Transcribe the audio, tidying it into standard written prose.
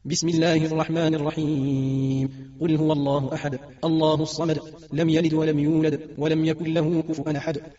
بسم الله الرحمن الرحيم. قل هو الله أحد الله الصمد لم يلد ولم يولد ولم يكن له كفوا أحد